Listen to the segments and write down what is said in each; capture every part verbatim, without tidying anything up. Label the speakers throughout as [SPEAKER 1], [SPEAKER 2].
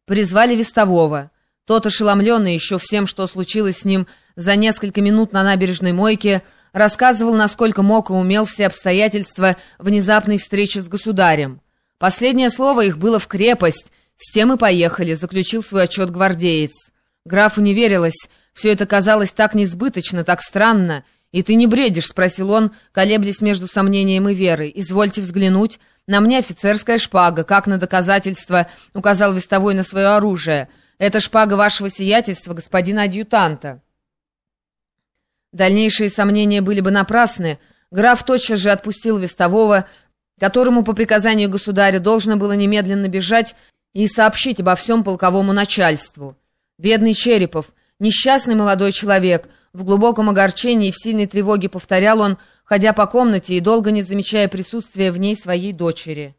[SPEAKER 1] Призвали вестового. Тот, ошеломленный еще всем, что случилось с ним за несколько минут на набережной мойке, рассказывал, насколько мог и умел все обстоятельства внезапной встречи с государем. Последнее слово их было в крепость. С тем и поехали, заключил свой отчет гвардеец. Графу не верилось, все это казалось так несбыточно, так странно. «И ты не бредишь?» — спросил он, колеблясь между сомнением и верой. «Извольте взглянуть. На мне офицерская шпага, как на доказательство», — указал вестовой на свое оружие. «Это шпага вашего сиятельства, господина адъютанта». Дальнейшие сомнения были бы напрасны. Граф тотчас же отпустил вестового, которому по приказанию государя должно было немедленно бежать и сообщить обо всем полковому начальству. Бедный Черепов, несчастный молодой человек, в глубоком огорчении и в сильной тревоге повторял он, ходя по комнате и долго не замечая присутствия в ней своей дочери.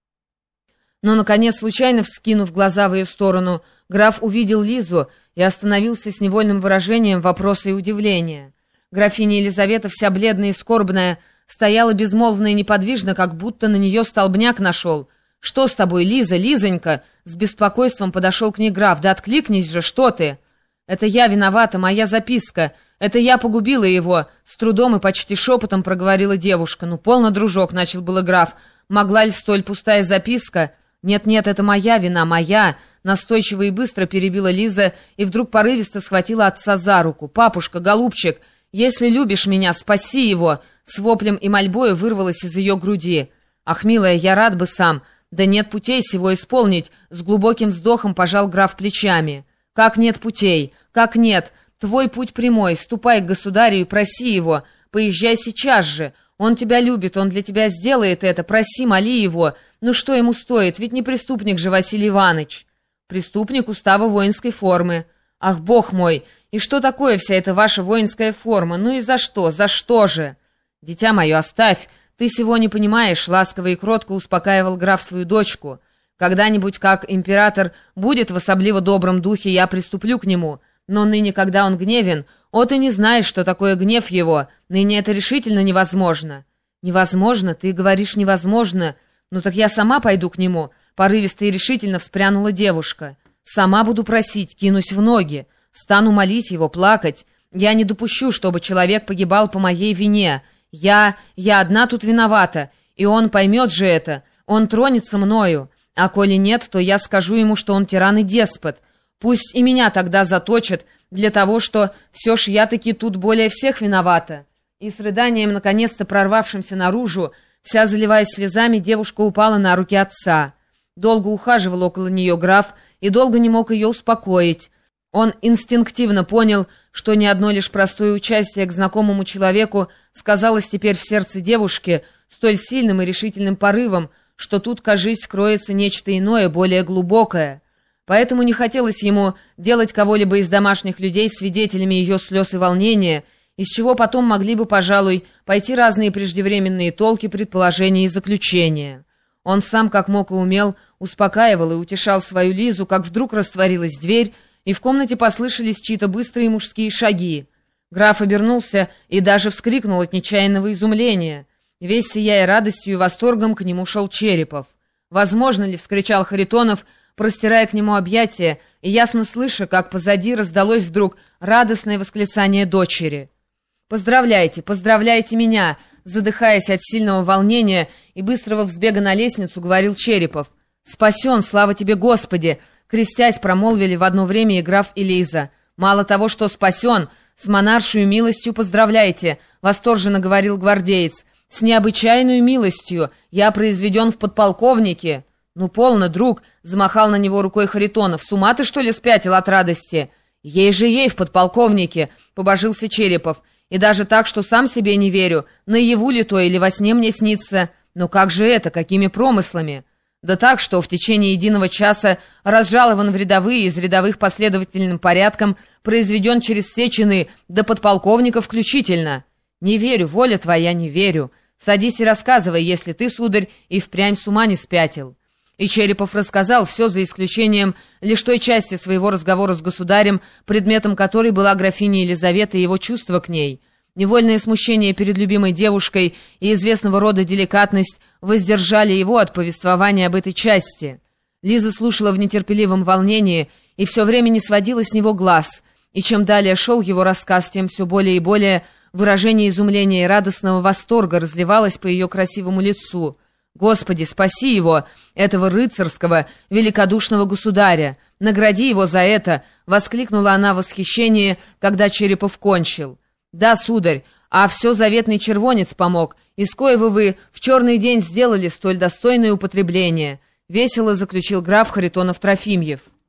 [SPEAKER 1] Но, наконец, случайно вскинув глаза в ее сторону, граф увидел Лизу и остановился с невольным выражением вопроса и удивления. Графиня Елизавета, вся бледная и скорбная, стояла безмолвно и неподвижно, как будто на нее столбняк нашел. «Что с тобой, Лиза, Лизонька?» С беспокойством подошел к ней граф. «Да откликнись же, что ты?» «Это я виновата, моя записка. Это я погубила его», — с трудом и почти шепотом проговорила девушка. «Ну, полно, дружок», — начал было граф. «Могла ли столь пустая записка?» «Нет-нет, это моя вина, моя», — настойчиво и быстро перебила Лиза и вдруг порывисто схватила отца за руку. «Папушка, голубчик, если любишь меня, спаси его!» С воплем и мольбою вырвалась из ее груди. «Ах, милая, я рад бы сам. Да нет путей сего исполнить», — с глубоким вздохом пожал граф плечами. «Как нет путей? Как нет? Твой путь прямой. Ступай к государю и проси его. Поезжай сейчас же. Он тебя любит, он для тебя сделает это. Проси, моли его. Ну что ему стоит? Ведь не преступник же Василий Иванович. Преступник устава воинской формы. Ах, бог мой! И что такое вся эта ваша воинская форма? Ну и за что? За что же? Дитя мое, оставь. Ты сего не понимаешь», — ласково и кротко успокаивал граф свою дочку. «Когда-нибудь, как император будет в особливо добром духе, я приступлю к нему. Но ныне, когда он гневен, о, ты не знаешь, что такое гнев его. Ныне это решительно невозможно». «Невозможно? Ты говоришь невозможно? Ну так я сама пойду к нему», — порывисто и решительно вспрянула девушка. «Сама буду просить, кинусь в ноги. Стану молить его, плакать. Я не допущу, чтобы человек погибал по моей вине. Я... я одна тут виновата, и он поймет же это. Он тронется мною. А коли нет, то я скажу ему, что он тиран и деспот. Пусть и меня тогда заточат для того, что все ж я таки тут более всех виновата». И с рыданием, наконец-то прорвавшимся наружу, вся заливаясь слезами, девушка упала на руки отца. Долго ухаживал около нее граф и долго не мог ее успокоить. Он инстинктивно понял, что ни одно лишь простое участие к знакомому человеку сказалось теперь в сердце девушки столь сильным и решительным порывом, что тут, кажись, кроется нечто иное, более глубокое. Поэтому не хотелось ему делать кого-либо из домашних людей свидетелями ее слез и волнения, из чего потом могли бы, пожалуй, пойти разные преждевременные толки, предположения и заключения. Он сам, как мог и умел, успокаивал и утешал свою Лизу, как вдруг растворилась дверь, и в комнате послышались чьи-то быстрые мужские шаги. Граф обернулся и даже вскрикнул от нечаянного изумления. Весь сияя радостью и восторгом, к нему шел Черепов. «Возможно ли?» — вскричал Харитонов, простирая к нему объятия, и ясно слыша, как позади раздалось вдруг радостное восклицание дочери. «Поздравляйте, поздравляйте меня!» Задыхаясь от сильного волнения и быстрого взбега на лестницу, говорил Черепов. «Спасен, слава тебе, Господи!» Крестясь, промолвили в одно время и граф, и Лиза. «Мало того, что спасен, с монаршую милостью поздравляйте!» Восторженно говорил гвардеец. «С необычайную милостью! Я произведен в подполковнике!» «Ну, полно, друг!» — замахал на него рукой Харитонов. «С ума ты, что ли, спятил от радости?» «Ей же ей в подполковнике!» — побожился Черепов. «И даже так, что сам себе не верю, наяву ли то или во сне мне снится. Но как же это, какими промыслами?» «Да так, что в течение единого часа разжалован в рядовые, из рядовых последовательным порядком, произведен через все чины, до подполковника включительно». «Не верю, воля твоя, не верю. Садись и рассказывай, если ты, сударь, и впрямь с ума не спятил». И Черепов рассказал все за исключением лишь той части своего разговора с государем, предметом которой была графиня Елизавета и его чувства к ней. Невольное смущение перед любимой девушкой и известного рода деликатность воздержали его от повествования об этой части. Лиза слушала в нетерпеливом волнении и все время не сводила с него глаз, и чем далее шел его рассказ, тем все более и более выражение изумления и радостного восторга разливалось по ее красивому лицу. «Господи, спаси его, этого рыцарского, великодушного государя! Награди его за это!» — воскликнула она в восхищении, когда Черепов кончил. «Да, сударь, а все заветный червонец помог, из коего вы в черный день сделали столь достойное употребление», — весело заключил граф Харитонов-Трофимьев.